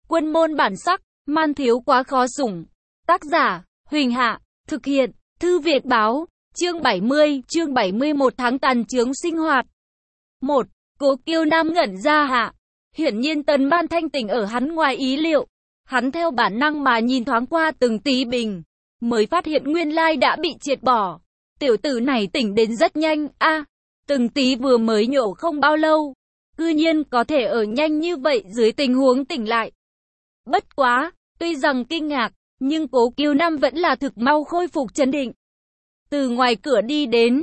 Quân môn bản sắc, man thiếu quá khó sủng. Tác giả, Huỳnh Hạ, thực hiện, Thư Việt Báo, chương 70, chương 71 tháng tàn chướng sinh hoạt. 1. Cố Kiêu Nam ngẩn ra hạ. Hiển nhiên Tần Ban thanh tỉnh ở hắn ngoài ý liệu. Hắn theo bản năng mà nhìn thoáng qua từng tí bình, mới phát hiện nguyên lai đã bị triệt bỏ. Tiểu tử này tỉnh đến rất nhanh, từng tí vừa mới nhổ không bao lâu, cư nhiên có thể ở nhanh như vậy dưới tình huống tỉnh lại. Bất quá, tuy rằng kinh ngạc, nhưng Cố Kiêu Nam vẫn là thực mau khôi phục trấn định. Từ ngoài cửa đi đến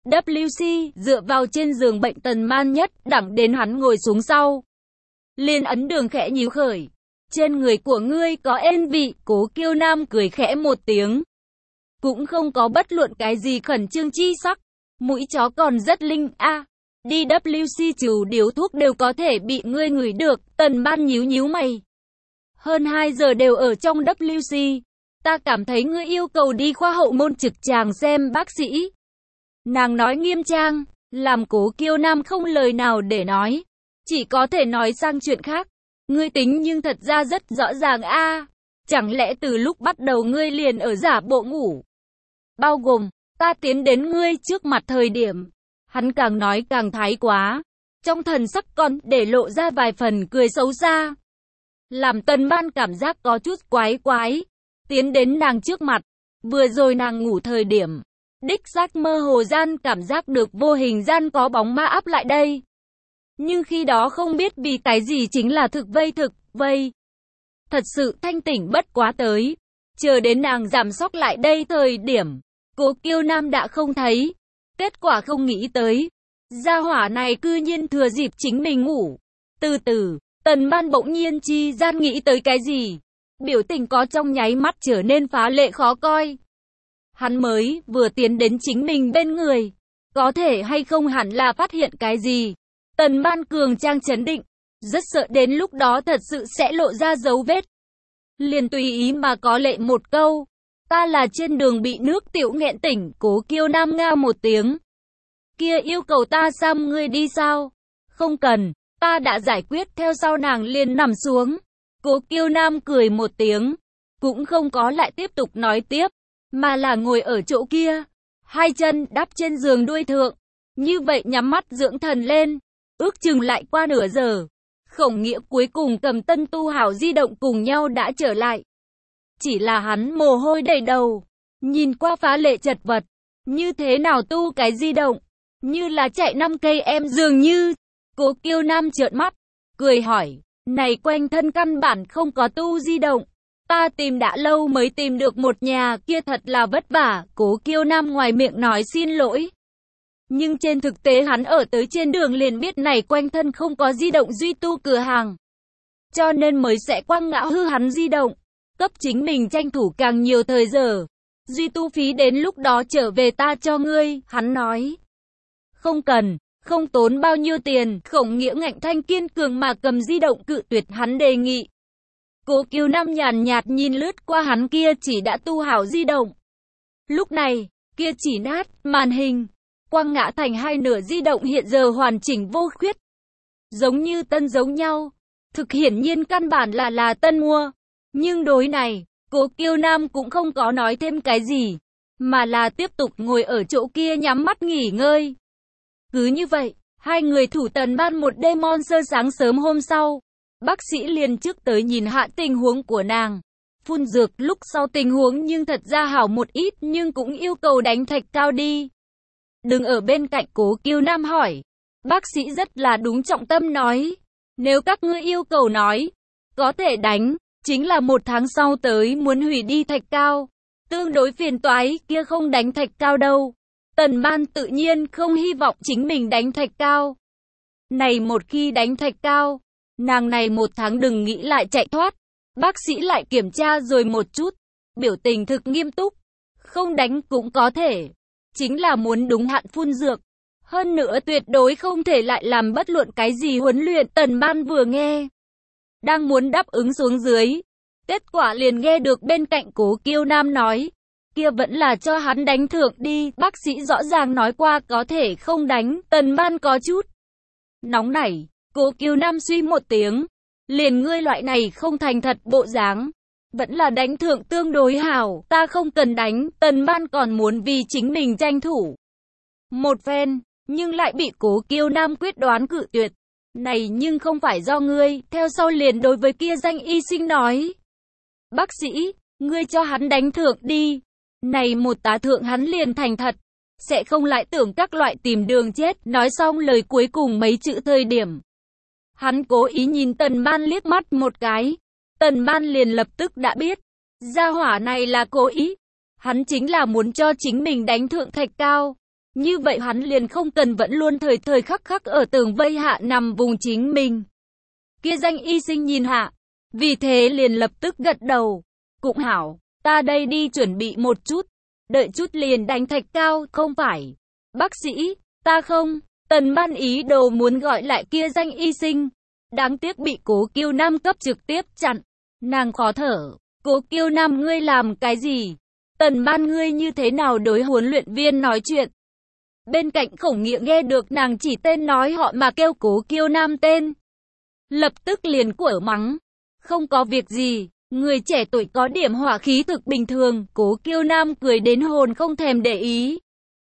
WC, dựa vào trên giường bệnh Tần Man nhất đẳng đến hắn ngồi xuống sau. Liên ấn đường khẽ nhíu khởi. Trên người của ngươi có en vị, Cố Kiêu Nam cười khẽ một tiếng. Cũng không có bất luận cái gì khẩn trương chi sắc. Mũi chó còn rất linh, đi WC trừ điếu thuốc đều có thể bị ngươi ngửi được. Tần Man nhíu nhíu mày. Hơn 2 giờ đều ở trong WC. Ta cảm thấy ngươi yêu cầu đi khoa hậu môn trực tràng xem bác sĩ. Nàng nói nghiêm trang, làm Cố Kiêu Nam không lời nào để nói. Chỉ có thể nói sang chuyện khác. Ngươi tính nhưng thật ra rất rõ ràng Chẳng lẽ từ lúc bắt đầu ngươi liền ở giả bộ ngủ? Bao gồm, ta tiến đến ngươi trước mặt thời điểm. Hắn càng nói càng thái quá. Trong thần sắc còn để lộ ra vài phần cười xấu xa. Làm Tần Ban cảm giác có chút quái quái. Tiến đến nàng trước mặt. Vừa rồi nàng ngủ thời điểm. Đích xác mơ hồ gian cảm giác được vô hình gian có bóng ma áp lại đây. Nhưng khi đó không biết vì cái gì chính là thực vây. Thật sự thanh tỉnh bất quá tới. Chờ đến nàng giảm sóc lại đây thời điểm. Cố Kiêu Nam đã không thấy. Kết quả không nghĩ tới. Gia hỏa này cư nhiên thừa dịp chính mình ngủ. Từ từ, Tần Ban bỗng nhiên chi gian nghĩ tới cái gì. Biểu tình có trong nháy mắt trở nên phá lệ khó coi. Hắn mới vừa tiến đến chính mình bên người. Có thể hay không hẳn là phát hiện cái gì. Tần Ban cường trang trấn định. Rất sợ đến lúc đó thật sự sẽ lộ ra dấu vết. Liền tùy ý mà có lệ một câu. Ta là trên đường bị nước tiểu nghẹn tỉnh. Cố Kiêu Nam nga một tiếng. Kia yêu cầu ta xăm ngươi đi sao? Không cần, ta đã giải quyết. Theo sau nàng liền nằm xuống. Cố Kiêu Nam cười một tiếng. Cũng không có lại tiếp tục nói tiếp. Mà là ngồi ở chỗ kia. Hai chân đắp trên giường đuôi thượng. Như vậy nhắm mắt dưỡng thần lên. Ước chừng lại qua nửa giờ. Khổng Nghĩa cuối cùng cầm Tân Tu Hảo di động cùng nhau đã trở lại. Chỉ là hắn mồ hôi đầy đầu. Nhìn qua phá lệ chật vật. Như thế nào tu cái di động? Như là chạy 5 cây em dường như. Cố Kiêu Nam trợn mắt. Cười hỏi. Này quanh thân căn bản không có tu di động. Ta tìm đã lâu mới tìm được một nhà kia thật là vất vả. Cố Kiêu Nam ngoài miệng nói xin lỗi. Nhưng trên thực tế hắn ở tới trên đường liền biết này quanh thân không có di động duy tu cửa hàng. Cho nên mới sẽ quăng ngã hư hắn di động. Cấp chính mình tranh thủ càng nhiều thời giờ. Duy tu phí đến lúc đó trở về ta cho ngươi, hắn nói. Không cần, không tốn bao nhiêu tiền. Khổng Nghĩa ngạnh thanh kiên cường mà cầm di động cự tuyệt hắn đề nghị. Cố Kiêu Nam nhàn nhạt nhìn lướt qua hắn kia chỉ đã tu hảo di động. Lúc này, kia chỉ nát, màn hình. Quăng ngã thành hai nửa di động hiện giờ hoàn chỉnh vô khuyết. Giống như tân giống nhau. Thực hiển nhiên căn bản là tân mua. Nhưng đối này, Cố Kiêu Nam cũng không có nói thêm cái gì. Mà là tiếp tục ngồi ở chỗ kia nhắm mắt nghỉ ngơi. Cứ như vậy, hai người thủ Tần Ban một đêm monster. Sáng sớm hôm sau, bác sĩ liền trước tới nhìn hạ tình huống của nàng. Phun dược lúc sau tình huống nhưng thật ra hảo một ít nhưng cũng yêu cầu đánh thạch cao đi. Đừng ở bên cạnh. Cố Kiêu Nam hỏi. Bác sĩ rất là đúng trọng tâm nói. Nếu các ngươi yêu cầu nói, có thể đánh. Chính là 1 tháng sau tới muốn hủy đi thạch cao. Tương đối phiền toái, kia không đánh thạch cao đâu. Tần Ban tự nhiên không hy vọng chính mình đánh thạch cao. Này một khi đánh thạch cao, nàng này 1 tháng đừng nghĩ lại chạy thoát. Bác sĩ lại kiểm tra rồi một chút. Biểu tình thực nghiêm túc. Không đánh cũng có thể. Chính là muốn đúng hạn phun dược. Hơn nữa tuyệt đối không thể lại làm bất luận cái gì huấn luyện. Tần Ban vừa nghe, đang muốn đáp ứng xuống dưới. Kết quả liền nghe được bên cạnh Cố Kiêu Nam nói. Kia vẫn là cho hắn đánh thượng đi. Bác sĩ rõ ràng nói qua có thể không đánh. Tần Ban có chút nóng nảy. Cố Kiêu Nam suy một tiếng. liền ngươi loại này không thành thật bộ dáng. Vẫn là đánh thượng tương đối hảo, ta không cần đánh, Tần Ban còn muốn vì chính mình tranh thủ một phen, nhưng lại bị Cố Kiêu Nam quyết đoán cự tuyệt. Này nhưng không phải do ngươi, theo sau liền đối với kia danh y sinh nói. Bác sĩ, ngươi cho hắn đánh thượng đi. Này một tá thượng hắn liền thành thật, sẽ không lại tưởng các loại tìm đường chết. Nói xong lời cuối cùng mấy chữ thời điểm, hắn cố ý nhìn Tần Ban liếc mắt một cái. Tần Ban liền lập tức đã biết, gia hỏa này là cố ý. Hắn chính là muốn cho chính mình đánh thượng Thạch Cao. Như vậy hắn liền không cần vẫn luôn thời thời khắc khắc ở tường vây hạ nằm vùng chính mình. Kia danh y sinh nhìn hạ, vì thế liền lập tức gật đầu. Cũng hảo, ta đây đi chuẩn bị một chút, đợi chút liền đánh Thạch Cao, không phải. Bác sĩ, ta không. Tần Ban ý đồ muốn gọi lại kia danh y sinh. Đáng tiếc bị Cố Kiêu Nam cấp trực tiếp chặn. Nàng khó thở. Cố Kiêu Nam ngươi làm cái gì? Tần Ban ngươi như thế nào đối huấn luyện viên nói chuyện? Bên cạnh Khổng Nghĩa nghe được nàng chỉ tên nói họ mà kêu Cố Kiêu Nam tên. Lập tức liền quở mắng. Không có việc gì, người trẻ tuổi có điểm hỏa khí thực bình thường. Cố Kiêu Nam cười đến hồn không thèm để ý.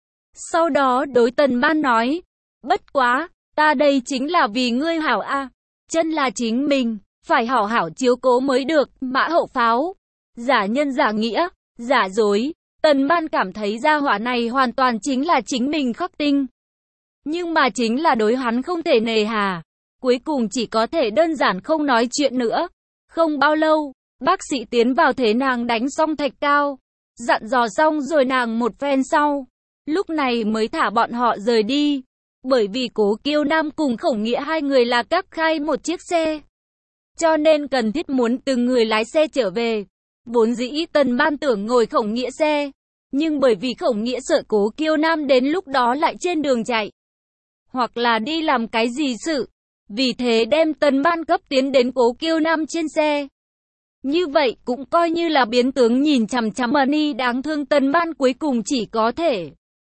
Sau đó đối Tần Ban nói. Bất quá, ta đây chính là vì ngươi hảo a. Chân là chính mình, phải hảo hảo chiếu cố mới được. Mã hậu pháo, giả nhân giả nghĩa, giả dối. Tần Ban cảm thấy gia hỏa này hoàn toàn chính là chính mình khắc tinh. Nhưng mà chính là đối hắn không thể nề hà. Cuối cùng chỉ có thể đơn giản không nói chuyện nữa. Không bao lâu, bác sĩ tiến vào thế nàng đánh xong Thạch Cao. Dặn dò xong rồi nàng một phen sau. Lúc này mới thả bọn họ rời đi. Bởi vì Cố Kiêu Nam cùng Khổng Nghĩa hai người là các khai một chiếc xe. Cho nên cần thiết muốn từng người lái xe trở về. Vốn dĩ Tần Ban tưởng ngồi Khổng Nghĩa xe. Nhưng bởi vì Khổng Nghĩa sợ Cố Kiêu Nam đến lúc đó lại trên đường chạy. Hoặc là đi làm cái gì sự. Vì thế đem Tần Ban cấp tiến đến Cố Kiêu Nam trên xe. Như vậy cũng coi như là biến tướng nhìn chằm chằm Money đáng thương. Tần Ban cuối cùng chỉ có thể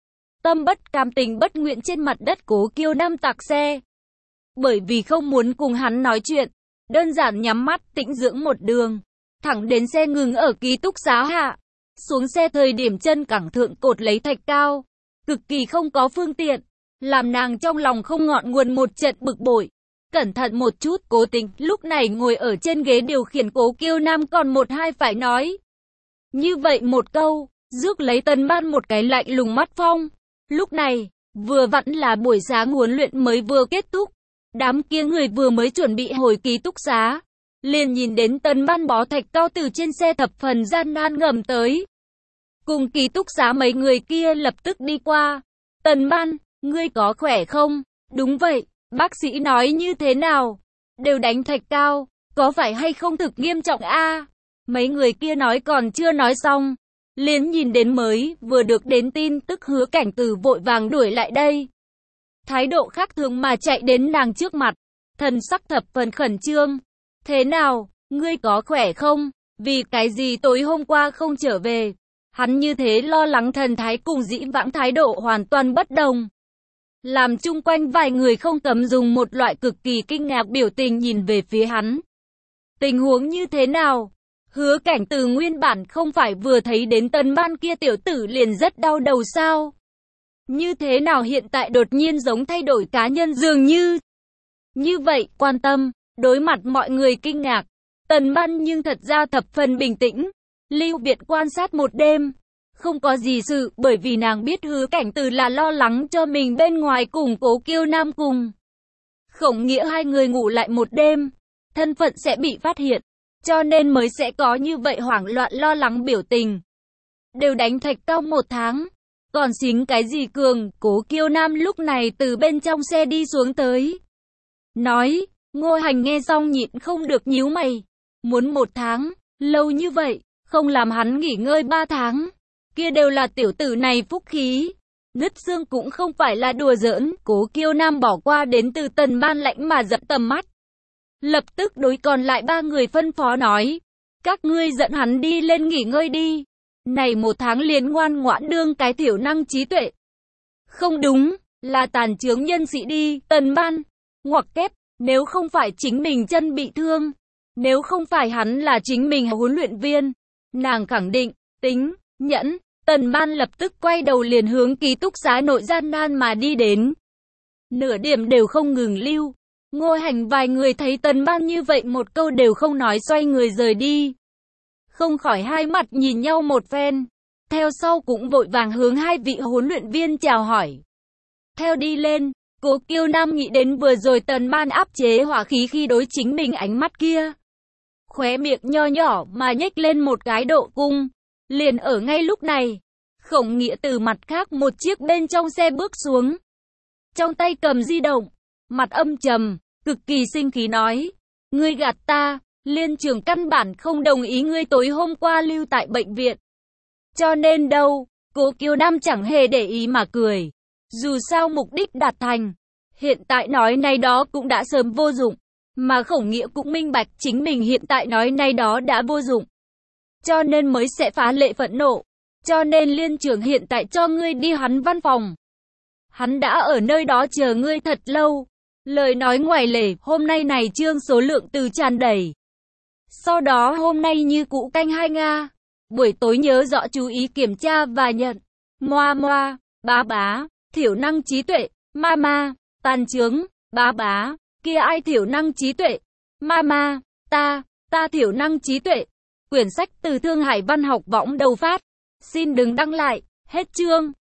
tâm bất cam tình bất nguyện trên mặt đất Cố Kiêu Nam tạc xe. Bởi vì không muốn cùng hắn nói chuyện, đơn giản nhắm mắt tĩnh dưỡng một đường, thẳng đến xe ngừng ở ký túc xá hạ. Xuống xe thời điểm chân cẳng thượng cột lấy Thạch Cao, cực kỳ không có phương tiện, làm nàng trong lòng không ngọn nguồn một trận bực bội. Cẩn thận một chút, Cố Tình lúc này ngồi ở trên ghế điều khiển. Cố Kiêu Nam còn một hai phải nói. Như vậy một câu, rước lấy Tần Ban một cái lạnh lùng mắt phong. Lúc này, vừa vặn là buổi sáng huấn luyện mới vừa kết thúc. Đám kia người vừa mới chuẩn bị hồi ký túc xá. Liền nhìn đến Tần Ban bó Thạch Cao từ trên xe thập phần gian nan ngầm tới. Cùng ký túc xá mấy người kia lập tức đi qua. Tần Ban, ngươi có khỏe không? Đúng vậy, bác sĩ nói như thế nào? Đều đánh Thạch Cao, có phải hay không thực nghiêm trọng a? Mấy người kia nói còn chưa nói xong. Liền nhìn đến mới vừa được đến tin tức Hứa Cảnh Từ vội vàng đuổi lại đây. Thái độ khác thường mà chạy đến nàng trước mặt. Thần sắc thập phần khẩn trương. Thế nào, ngươi có khỏe không? Vì cái gì tối hôm qua không trở về? Hắn như thế lo lắng thần thái cùng dĩ vãng thái độ hoàn toàn bất đồng. Làm chung quanh vài người không cấm dùng một loại cực kỳ kinh ngạc biểu tình nhìn về phía hắn. Tình huống như thế nào? Hứa Cảnh Từ nguyên bản không phải vừa thấy đến Tần Ban kia tiểu tử liền rất đau đầu sao? Như thế nào hiện tại đột nhiên giống thay đổi cá nhân dường như? Như vậy, quan tâm, đối mặt mọi người kinh ngạc. Tần Ban nhưng thật ra thập phần bình tĩnh. Lưu biệt quan sát một đêm. Không có gì sự, bởi vì nàng biết Hứa Cảnh Từ là lo lắng cho mình bên ngoài cùng Cố Kiêu Nam cùng Khổng Nghĩa hai người ngủ lại một đêm. Thân phận sẽ bị phát hiện. Cho nên mới sẽ có như vậy hoảng loạn lo lắng biểu tình. Đều đánh Thạch Cao 1 tháng. Còn xính cái gì cường? Cố Kiêu Nam lúc này từ bên trong xe đi xuống tới. Nói, Ngô Hành nghe xong nhịn không được nhíu mày. Muốn 1 tháng, lâu như vậy, không làm hắn nghỉ ngơi 3 tháng. Kia đều là tiểu tử này phúc khí. Nứt xương cũng không phải là đùa giỡn. Cố Kiêu Nam bỏ qua đến từ Tần Ban lãnh mà giật tầm mắt. Lập tức đối còn lại 3 người phân phó nói. Các ngươi dẫn hắn đi lên nghỉ ngơi đi. Này 1 tháng liền ngoan ngoãn đương cái thiểu năng trí tuệ. Không đúng, là tàn chướng nhân sĩ đi. Tần Ban, ngoặc kép, Nếu không phải chính mình chân bị thương, nếu không phải hắn là chính mình huấn luyện viên, nàng khẳng định, tính, nhẫn. Tần Ban lập tức quay đầu liền hướng ký túc xá nội gian nan mà đi đến. Nửa điểm đều không ngừng lưu. Ngôi Hành vài người thấy Tần Ban như vậy một câu đều không nói xoay người rời đi. Không khỏi hai mặt nhìn nhau một phen. Theo sau cũng vội vàng hướng hai vị huấn luyện viên chào hỏi. Theo đi lên, Cố Kiêu Nam nghĩ đến vừa rồi Tần Ban áp chế hỏa khí khi đối chính mình ánh mắt kia. Khóe miệng nho nhỏ mà nhếch lên một cái độ cung. Liền ở ngay lúc này, Khổng Nghĩa từ mặt khác một chiếc bên trong xe bước xuống. Trong tay cầm di động, mặt âm trầm, cực kỳ sinh khí nói. Ngươi gạt ta, Liên trưởng căn bản không đồng ý ngươi tối hôm qua lưu tại bệnh viện. Cho nên đâu, Cố Kiêu Nam chẳng hề để ý mà cười. Dù sao mục đích đạt thành, hiện tại nói này đó cũng đã sớm vô dụng. Mà Khổng Nghĩa cũng minh bạch chính mình hiện tại nói này đó đã vô dụng. Cho nên mới sẽ phá lệ phẫn nộ. Cho nên Liên trưởng hiện tại cho ngươi đi hắn văn phòng. Hắn đã ở nơi đó chờ ngươi thật lâu. Lời nói ngoài lề, hôm nay này chương số lượng từ tràn đầy. Sau đó hôm nay như cũ canh 2 Nga. Buổi tối nhớ rõ chú ý kiểm tra và nhận. Moa moa, bá bá, thiểu năng trí tuệ, mama, tàn chướng, bá bá, kia ai thiểu năng trí tuệ, mama, ta thiểu năng trí tuệ. Quyển sách từ Thương Hải Văn học võng đầu phát. Xin đừng đăng lại, hết chương.